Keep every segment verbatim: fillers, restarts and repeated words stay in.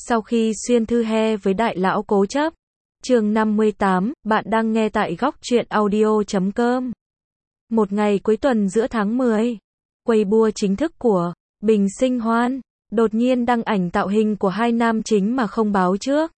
Sau khi xuyên thư he với đại lão cố chấp. Chương năm mươi tám, bạn đang nghe tại góc truyện audio chấm com. Một ngày cuối tuần giữa tháng mười, Weibo chính thức của Bình Sinh Hoan đột nhiên đăng ảnh tạo hình của hai nam chính mà không báo trước.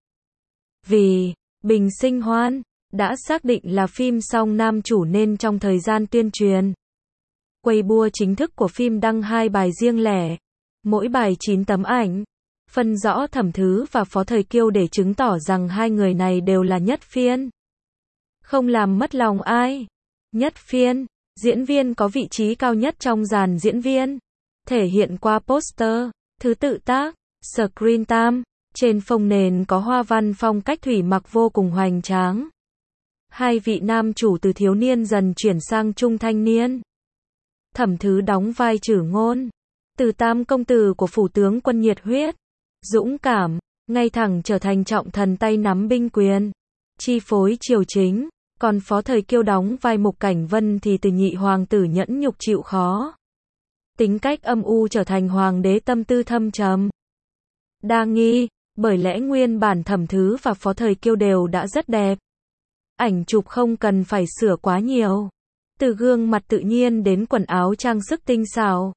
Vì Bình Sinh Hoan đã xác định là phim song nam chủ nên trong thời gian tuyên truyền, Weibo chính thức của phim đăng hai bài riêng lẻ, mỗi bài chín tấm ảnh, phân rõ Thẩm Thứ và Phó Thời Kiêu để chứng tỏ rằng hai người này đều là nhất phiên. Không làm mất lòng ai. Nhất phiên, diễn viên có vị trí cao nhất trong dàn diễn viên, thể hiện qua poster, thứ tự tác, screen time, trên phông nền có hoa văn phong cách thủy mặc vô cùng hoành tráng. Hai vị nam chủ từ thiếu niên dần chuyển sang trung thanh niên. Thẩm Thứ đóng vai Trử Ngôn, từ tam công tử của phủ tướng quân nhiệt huyết, dũng cảm, ngay thẳng trở thành trọng thần tay nắm binh quyền, chi phối triều chính, còn Phó Thời Kiêu đóng vai Mục Cảnh Vân thì từ nhị hoàng tử nhẫn nhục chịu khó, tính cách âm u trở thành hoàng đế tâm tư thâm trầm, đa nghi, bởi lẽ nguyên bản Thẩm Thứ và Phó Thời Kiêu đều đã rất đẹp. Ảnh chụp không cần phải sửa quá nhiều, từ gương mặt tự nhiên đến quần áo trang sức tinh xảo,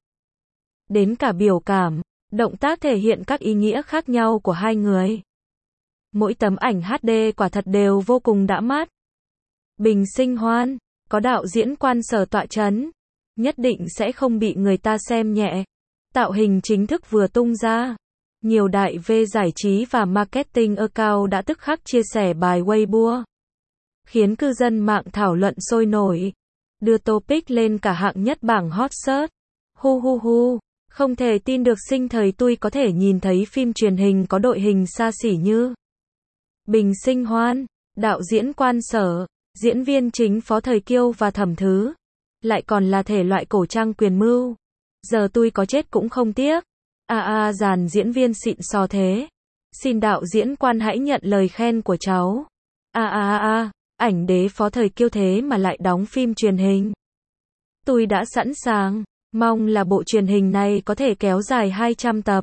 đến cả biểu cảm, động tác thể hiện các ý nghĩa khác nhau của hai người. Mỗi tấm ảnh hát đê quả thật đều vô cùng đã mắt. Bình Sinh Hoan, có đạo diễn Quan Sở tọa chấn, nhất định sẽ không bị người ta xem nhẹ. Tạo hình chính thức vừa tung ra, nhiều đại V giải trí và marketing account đã tức khắc chia sẻ bài Weibo, khiến cư dân mạng thảo luận sôi nổi, đưa topic lên cả hạng nhất bảng hot search. Hu hu hu, không thể tin được sinh thời tôi có thể nhìn thấy phim truyền hình có đội hình xa xỉ như Bình Sinh Hoan, đạo diễn Quan Sở, diễn viên chính Phó Thời Kiêu và Thẩm Thứ, lại còn là thể loại cổ trang quyền mưu. Giờ tôi có chết cũng không tiếc. A a à, dàn diễn viên xịn sò thế. Xin đạo diễn Quan hãy nhận lời khen của cháu. A a a, ảnh đế Phó Thời Kiêu thế mà lại đóng phim truyền hình. Tôi đã sẵn sàng, mong là bộ truyền hình này có thể kéo dài hai trăm tập.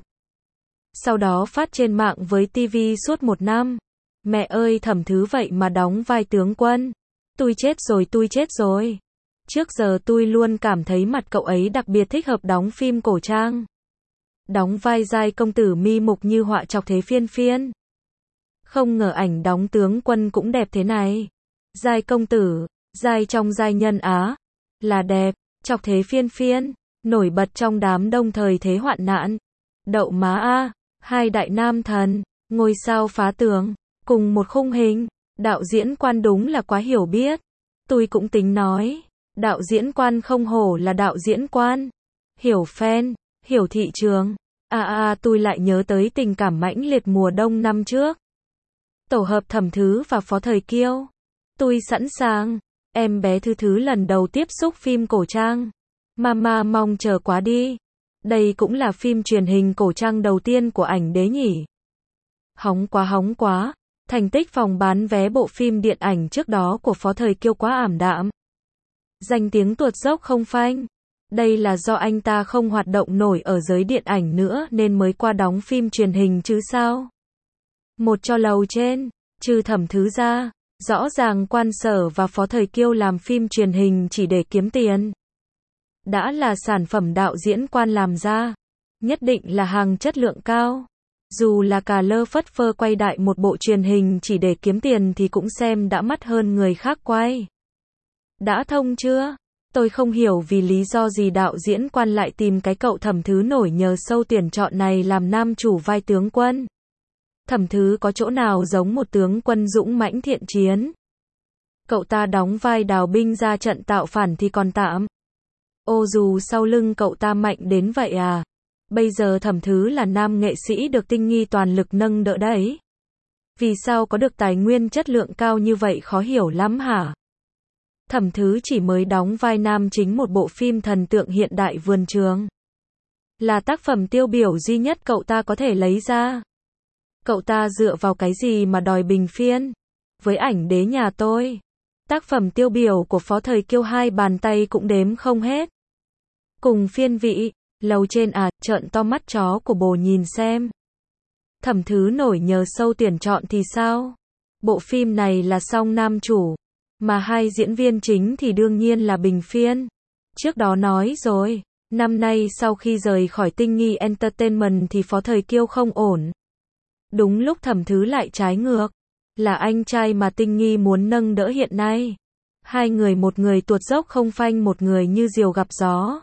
Sau đó phát trên mạng với ti vi suốt một năm. Mẹ ơi, Thẩm Thứ vậy mà đóng vai tướng quân. Tôi chết rồi, tôi chết rồi. Trước giờ tôi luôn cảm thấy mặt cậu ấy đặc biệt thích hợp đóng phim cổ trang. Đóng vai giai công tử mi mục như họa chọc thế phiên phiên. Không ngờ ảnh đóng tướng quân cũng đẹp thế này. Giai công tử, giai trong giai nhân Á, là đẹp, chọc thế phiên phiên, nổi bật trong đám đông thời thế hoạn nạn. Đậu má a, hai đại nam thần, ngôi sao phá tường, cùng một khung hình. Đạo diễn Quan đúng là quá hiểu biết. Tôi cũng tính nói, đạo diễn Quan không hổ là đạo diễn Quan. Hiểu fan, hiểu thị trường. À à, tôi lại nhớ tới tình cảm mãnh liệt mùa đông năm trước. Tổ hợp Thẩm Thứ và Phó Thời Kiêu. Tôi sẵn sàng. Em bé Thứ Thứ lần đầu tiếp xúc phim cổ trang. Mama mong chờ quá đi. Đây cũng là phim truyền hình cổ trang đầu tiên của ảnh đế nhỉ. Hóng quá hóng quá. Thành tích phòng bán vé bộ phim điện ảnh trước đó của Phó Thời Kiêu quá ảm đạm. Danh tiếng tuột dốc không phanh. Đây là do anh ta không hoạt động nổi ở giới điện ảnh nữa nên mới qua đóng phim truyền hình chứ sao. Một cho lầu trên, trừ Thẩm Thứ ra, rõ ràng Quan Sở và Phó Thời Kiêu làm phim truyền hình chỉ để kiếm tiền. Đã là sản phẩm đạo diễn Quan làm ra, nhất định là hàng chất lượng cao. Dù là cà lơ phất phơ quay đại một bộ truyền hình chỉ để kiếm tiền thì cũng xem đã mắt hơn người khác quay. Đã thông chưa? Tôi không hiểu vì lý do gì đạo diễn Quan lại tìm cái cậu Thẩm Thứ nổi nhờ sâu tuyển chọn này làm nam chủ vai tướng quân. Thẩm Thứ có chỗ nào giống một tướng quân dũng mãnh thiện chiến. Cậu ta đóng vai đào binh ra trận tạo phản thì còn tạm. Ô dù sau lưng cậu ta mạnh đến vậy à. Bây giờ Thẩm Thứ là nam nghệ sĩ được tinh nghi toàn lực nâng đỡ đấy. Vì sao có được tài nguyên chất lượng cao như vậy khó hiểu lắm hả? Thẩm Thứ chỉ mới đóng vai nam chính một bộ phim thần tượng hiện đại vườn trường. Là tác phẩm tiêu biểu duy nhất cậu ta có thể lấy ra. Cậu ta dựa vào cái gì mà đòi bình phiên? Với ảnh đế nhà tôi, tác phẩm tiêu biểu của Phó Thời Kiêu hai bàn tay cũng đếm không hết. Cùng phiên vị, lầu trên à, trợn to mắt chó của bồ nhìn xem. Thẩm Thứ nổi nhờ sâu tuyển chọn thì sao? Bộ phim này là song nam chủ, mà hai diễn viên chính thì đương nhiên là bình phiên. Trước đó nói rồi, năm nay sau khi rời khỏi Tinh Nghi Entertainment thì Phó Thời Kiêu không ổn. Đúng lúc Thẩm Thứ lại trái ngược, là anh trai mà Tinh Nghi muốn nâng đỡ hiện nay. Hai người, một người tuột dốc không phanh, một người như diều gặp gió.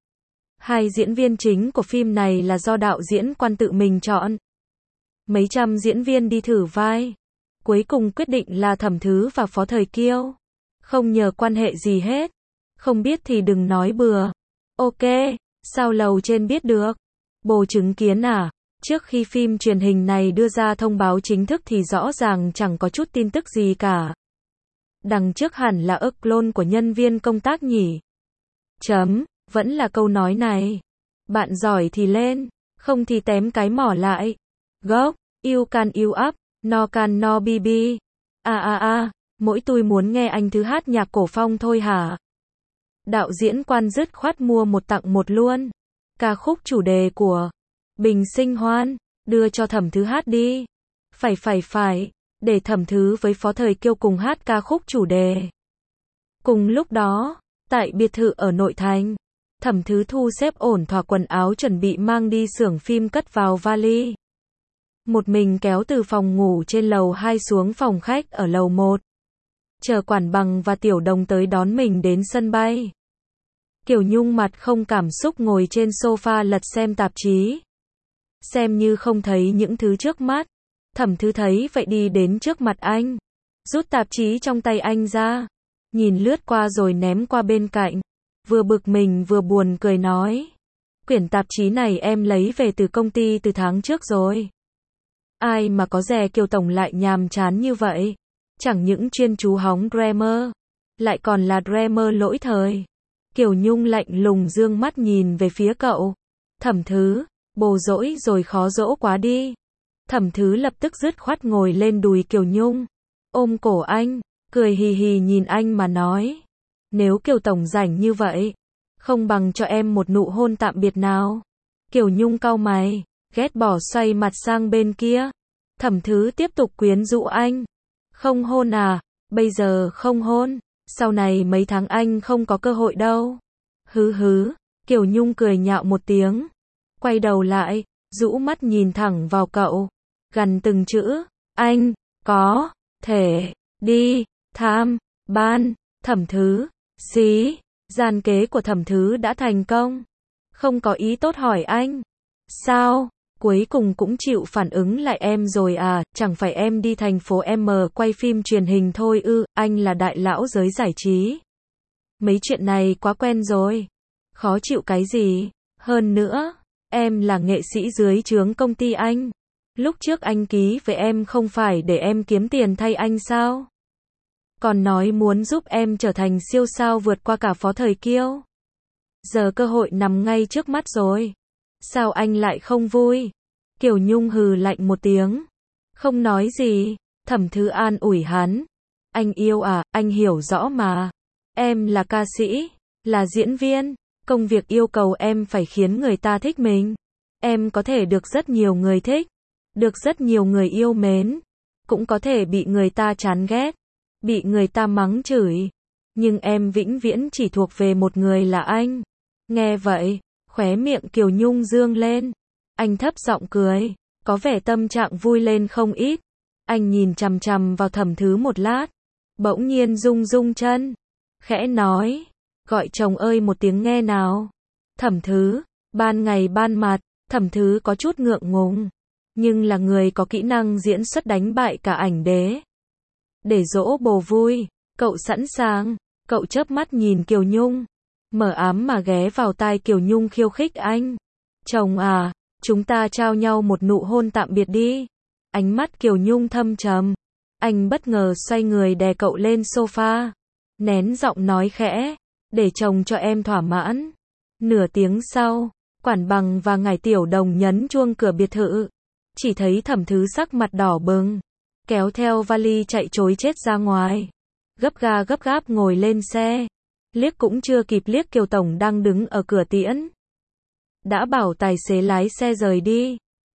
Hai diễn viên chính của phim này là do đạo diễn Quan tự mình chọn. Mấy trăm diễn viên đi thử vai, cuối cùng quyết định là Thẩm Thứ và Phó Thời Kiêu. Không nhờ quan hệ gì hết. Không biết thì đừng nói bừa. Ok, sao lầu trên biết được? Bồ chứng kiến à? Trước khi phim truyền hình này đưa ra thông báo chính thức thì rõ ràng chẳng có chút tin tức gì cả. Đằng trước hẳn là ức clone của nhân viên công tác nhỉ? Chấm, vẫn là câu nói này. Bạn giỏi thì lên, không thì tém cái mỏ lại. Gốc, you can you up, no can no bb. À à à, mỗi tôi muốn nghe anh Thứ hát nhạc cổ phong thôi hả? Đạo diễn Quan dứt khoát mua một tặng một luôn. Ca khúc chủ đề của Bình Sinh Hoan, đưa cho Thẩm Thứ hát đi. Phải phải phải, để Thẩm Thứ với Phó Thời Kiêu cùng hát ca khúc chủ đề. Cùng lúc đó, tại biệt thự ở nội thành, Thẩm Thứ thu xếp ổn thỏa quần áo chuẩn bị mang đi xưởng phim cất vào vali. Một mình kéo từ phòng ngủ trên lầu hai xuống phòng khách ở lầu một. Chờ Quản Bằng và Tiểu Đồng tới đón mình đến sân bay. Kiều Nhung mặt không cảm xúc ngồi trên sofa lật xem tạp chí. Xem như không thấy những thứ trước mắt. Thẩm Thứ thấy vậy đi đến trước mặt anh, rút tạp chí trong tay anh ra, nhìn lướt qua rồi ném qua bên cạnh. Vừa bực mình vừa buồn cười nói, quyển tạp chí này em lấy về từ công ty từ tháng trước rồi. Ai mà có dè Kiều Tổng lại nhàm chán như vậy. Chẳng những chuyên chú hóng grammar, lại còn là grammar lỗi thời. Kiều Nhung lạnh lùng dương mắt nhìn về phía cậu. Thẩm Thứ, bồ dỗi rồi khó dỗ quá đi. Thẩm Thứ lập tức dứt khoát ngồi lên đùi Kiều Nhung, ôm cổ anh, cười hì hì nhìn anh mà nói. Nếu Kiều Tổng rảnh như vậy, không bằng cho em một nụ hôn tạm biệt nào. Kiều Nhung cau mày, ghét bỏ xoay mặt sang bên kia. Thẩm Thứ tiếp tục quyến rũ anh. Không hôn à? Bây giờ không hôn, sau này mấy tháng anh không có cơ hội đâu. Hứ hứ, Kiều Nhung cười nhạo một tiếng, quay đầu lại, rũ mắt nhìn thẳng vào cậu, gằn từng chữ, anh, có, thể, đi, tham, ban. Thẩm Thứ, xí, gian kế của Thẩm Thứ đã thành công. Không có ý tốt hỏi anh, sao? Cuối cùng cũng chịu phản ứng lại em rồi à, chẳng phải em đi thành phố M quay phim truyền hình thôi ư, anh là đại lão giới giải trí. Mấy chuyện này quá quen rồi. Khó chịu cái gì? Hơn nữa, em là nghệ sĩ dưới trướng công ty anh. Lúc trước anh ký với em không phải để em kiếm tiền thay anh sao? Còn nói muốn giúp em trở thành siêu sao vượt qua cả Phó Thời Kiêu. Giờ cơ hội nằm ngay trước mắt rồi. Sao anh lại không vui? Kiều Nhung hừ lạnh một tiếng, không nói gì. Thẩm Thứ an ủi hắn, anh yêu à, anh hiểu rõ mà. Em là ca sĩ, là diễn viên, công việc yêu cầu em phải khiến người ta thích mình. Em có thể được rất nhiều người thích, được rất nhiều người yêu mến, cũng có thể bị người ta chán ghét, bị người ta mắng chửi. Nhưng em vĩnh viễn chỉ thuộc về một người là anh. Nghe vậy, khóe miệng Kiều Nhung dương lên. Anh thấp giọng cười, có vẻ tâm trạng vui lên không ít. Anh nhìn chằm chằm vào Thẩm Thứ một lát, bỗng nhiên rung rung chân, khẽ nói, gọi chồng ơi một tiếng nghe nào. Thẩm Thứ, ban ngày ban mặt, Thẩm Thứ có chút ngượng ngùng, nhưng là người có kỹ năng diễn xuất đánh bại cả ảnh đế. Để dỗ bồ vui, cậu sẵn sàng. Cậu chớp mắt nhìn Kiều Nhung, mờ ám mà ghé vào tai Kiều Nhung khiêu khích anh. Chồng à, chúng ta trao nhau một nụ hôn tạm biệt đi. Ánh mắt Kiều Nhung thâm trầm. Anh bất ngờ xoay người đè cậu lên sofa, nén giọng nói khẽ, để chồng cho em thỏa mãn. Nửa tiếng sau, Quản Bằng và ngài Tiểu Đồng nhấn chuông cửa biệt thự. Chỉ thấy Thẩm Thứ sắc mặt đỏ bừng, kéo theo vali chạy trối chết ra ngoài. Gấp ga gấp gáp ngồi lên xe, liếc cũng chưa kịp liếc Kiều Tổng đang đứng ở cửa tiễn. Đã bảo tài xế lái xe rời đi.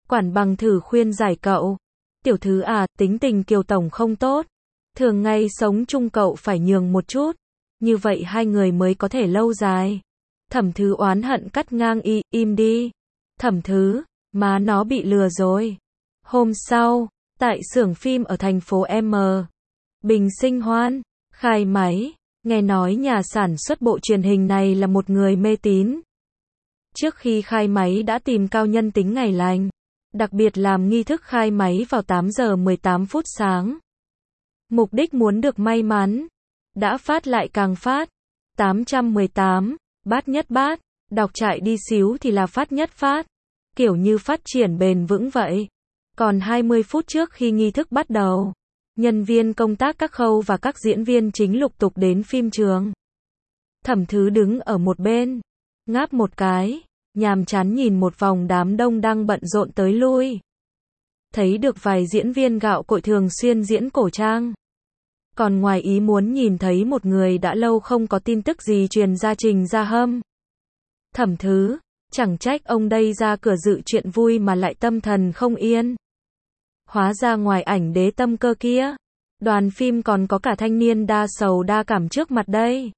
Quản bằng thử khuyên giải cậu. Tiểu Thứ à, tính tình Kiều Tổng không tốt. Thường ngày sống chung cậu phải nhường một chút. Như vậy hai người mới có thể lâu dài. Thẩm Thứ oán hận cắt ngang y, im đi. Thẩm Thứ, má nó bị lừa rồi. Hôm sau, tại xưởng phim ở thành phố M. Bình Sinh Hoan, khai máy, nghe nói nhà sản xuất bộ truyền hình này là một người mê tín. Trước khi khai máy đã tìm cao nhân tính ngày lành, đặc biệt làm nghi thức khai máy vào tám giờ mười tám phút sáng. Mục đích muốn được may mắn, đã phát lại càng phát. tám trăm mười tám, bát nhất bát, đọc chạy đi xíu thì là phát nhất phát. Kiểu như phát triển bền vững vậy. Còn hai mươi phút trước khi nghi thức bắt đầu, nhân viên công tác các khâu và các diễn viên chính lục tục đến phim trường. Thẩm Thứ đứng ở một bên, ngáp một cái, nhàm chán nhìn một vòng đám đông đang bận rộn tới lui. Thấy được vài diễn viên gạo cội thường xuyên diễn cổ trang. Còn ngoài ý muốn nhìn thấy một người đã lâu không có tin tức gì truyền ra Trình Gia Hâm. Thẩm Thứ, chẳng trách ông đây ra cửa dự chuyện vui mà lại tâm thần không yên. Hóa ra ngoài ảnh đế tâm cơ kia, đoàn phim còn có cả thanh niên đa sầu đa cảm trước mặt đây.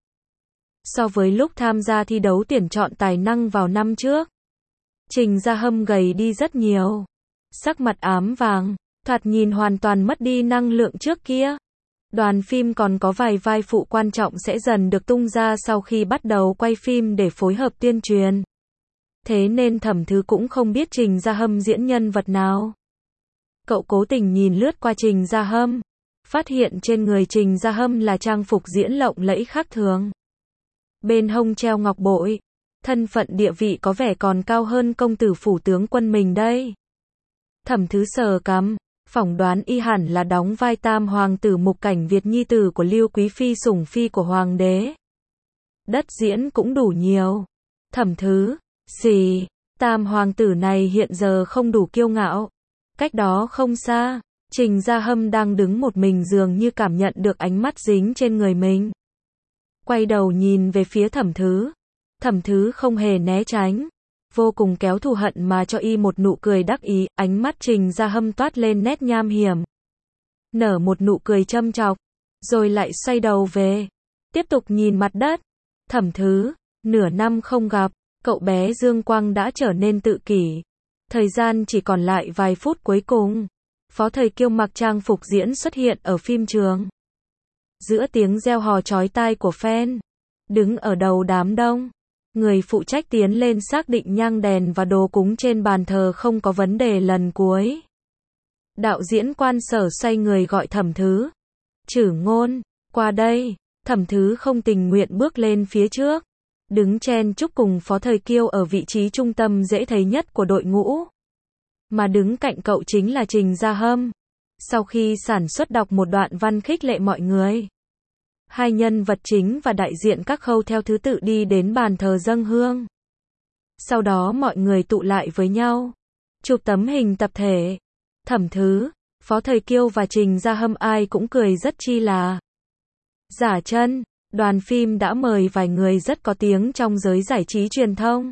So với lúc tham gia thi đấu tuyển chọn tài năng vào năm trước, Trình Gia Hâm gầy đi rất nhiều. Sắc mặt ám vàng, thoạt nhìn hoàn toàn mất đi năng lượng trước kia. Đoàn phim còn có vài vai phụ quan trọng sẽ dần được tung ra sau khi bắt đầu quay phim để phối hợp tuyên truyền. Thế nên Thẩm Thứ cũng không biết Trình Gia Hâm diễn nhân vật nào. Cậu cố tình nhìn lướt qua Trình Gia Hâm, phát hiện trên người Trình Gia Hâm là trang phục diễn lộng lẫy khác thường. Bên hông treo ngọc bội, thân phận địa vị có vẻ còn cao hơn công tử phủ tướng quân mình đây. Thẩm Thứ sờ cằm, phỏng đoán y hẳn là đóng vai tam hoàng tử Mục Cảnh Việt nhi tử của Lưu Quý Phi sủng phi của hoàng đế. Đất diễn cũng đủ nhiều. Thẩm Thứ, xì, tam hoàng tử này hiện giờ không đủ kiêu ngạo. Cách đó không xa, Trình Gia Hâm đang đứng một mình dường như cảm nhận được ánh mắt dính trên người mình. Quay đầu nhìn về phía Thẩm Thứ. Thẩm Thứ không hề né tránh, vô cùng kéo thù hận mà cho y một nụ cười đắc ý, ánh mắt Trình Gia Hâm toát lên nét nham hiểm. Nở một nụ cười châm chọc, rồi lại xoay đầu về, tiếp tục nhìn mặt đất. Thẩm Thứ, nửa năm không gặp, cậu bé Dương Quang đã trở nên tự kỷ. Thời gian chỉ còn lại vài phút cuối cùng. Phó Thời Kiêu mặc trang phục diễn xuất hiện ở phim trường. Giữa tiếng reo hò chói tai của fan, đứng ở đầu đám đông, người phụ trách tiến lên xác định nhang đèn và đồ cúng trên bàn thờ không có vấn đề lần cuối. Đạo diễn Quan Sở xoay người gọi Thẩm Thứ. Chử Ngôn, qua đây. Thẩm Thứ không tình nguyện bước lên phía trước, đứng chen chúc cùng Phó Thời Kiêu ở vị trí trung tâm dễ thấy nhất của đội ngũ. Mà đứng cạnh cậu chính là Trình Gia Hâm. Sau khi sản xuất đọc một đoạn văn khích lệ mọi người, hai nhân vật chính và đại diện các khâu theo thứ tự đi đến bàn thờ dâng hương. Sau đó mọi người tụ lại với nhau, chụp tấm hình tập thể. Thẩm Thứ, Phó Thời Kiêu và Trình Gia Hâm ai cũng cười rất chi là giả chân. Đoàn phim đã mời vài người rất có tiếng trong giới giải trí truyền thông.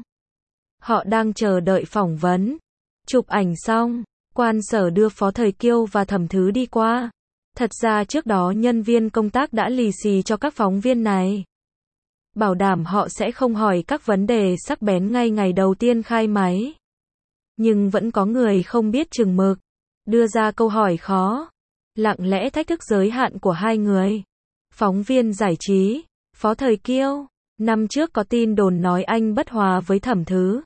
Họ đang chờ đợi phỏng vấn. Chụp ảnh xong, Quan Sở đưa Phó Thời Kiêu và Thẩm Thứ đi qua. Thật ra trước đó nhân viên công tác đã lì xì cho các phóng viên này, bảo đảm họ sẽ không hỏi các vấn đề sắc bén ngay ngày đầu tiên khai máy. Nhưng vẫn có người không biết chừng mực, đưa ra câu hỏi khó, lặng lẽ thách thức giới hạn của hai người. Phóng viên giải trí, Phó Thời Kiêu, năm trước có tin đồn nói anh bất hòa với Thẩm Thứ.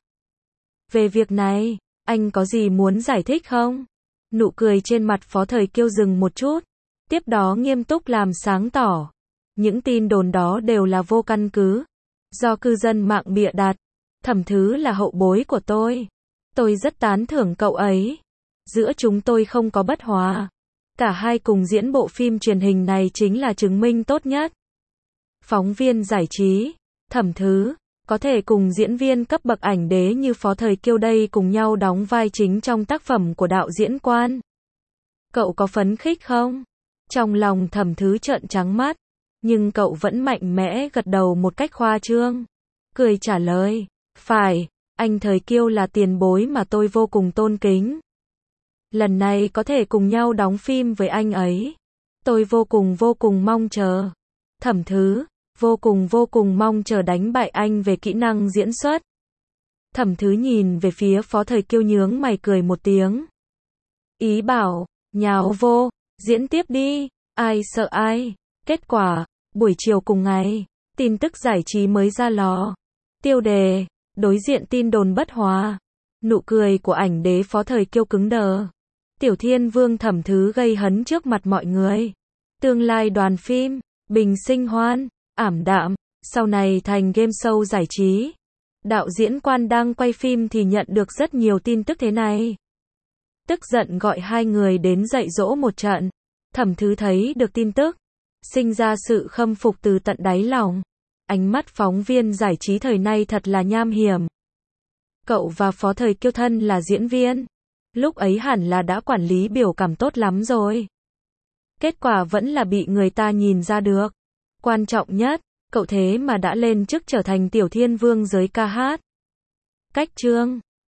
Về việc này, anh có gì muốn giải thích không? Nụ cười trên mặt Phó Thời Kiêu dừng một chút, tiếp đó nghiêm túc làm sáng tỏ. Những tin đồn đó đều là vô căn cứ, do cư dân mạng bịa đặt. Thẩm Thứ là hậu bối của tôi. Tôi rất tán thưởng cậu ấy. Giữa chúng tôi không có bất hòa. Cả hai cùng diễn bộ phim truyền hình này chính là chứng minh tốt nhất. Phóng viên giải trí, Thẩm Thứ, có thể cùng diễn viên cấp bậc ảnh đế như Phó Thời Kiêu đây cùng nhau đóng vai chính trong tác phẩm của đạo diễn Quan. Cậu có phấn khích không? Trong lòng Thẩm Thứ trợn trắng mắt, nhưng cậu vẫn mạnh mẽ gật đầu một cách khoa trương. Cười trả lời, phải, Anh Thời Kiêu là tiền bối mà tôi vô cùng tôn kính. Lần này có thể cùng nhau đóng phim với anh ấy. Tôi vô cùng vô cùng mong chờ. Thẩm Thứ, vô cùng vô cùng mong chờ đánh bại anh về kỹ năng diễn xuất. Thẩm Thứ nhìn về phía Phó Thời Kiêu nhướng mày cười một tiếng. Ý bảo, nhào vô, diễn tiếp đi, ai sợ ai. Kết quả, buổi chiều cùng ngày, tin tức giải trí mới ra lò. Tiêu đề, đối diện tin đồn bất hòa. Nụ cười của ảnh đế Phó Thời Kiêu cứng đờ. Tiểu Thiên Vương Thẩm Thứ gây hấn trước mặt mọi người. Tương lai đoàn phim, bình sinh hoan, ảm đạm, sau này thành game show giải trí. Đạo diễn quan đang quay phim thì nhận được rất nhiều tin tức thế này. Tức giận gọi hai người đến dạy dỗ một trận. Thẩm Thứ thấy được tin tức, sinh ra sự khâm phục từ tận đáy lòng. Ánh mắt phóng viên giải trí thời nay thật là nham hiểm. Cậu và Phó Thời Kiêu thân là diễn viên. Lúc ấy hẳn là đã quản lý biểu cảm tốt lắm rồi. Kết quả vẫn là bị người ta nhìn ra được. Quan trọng nhất, cậu thế mà đã lên chức trở thành Tiểu Thiên Vương giới ca hát. Cách chương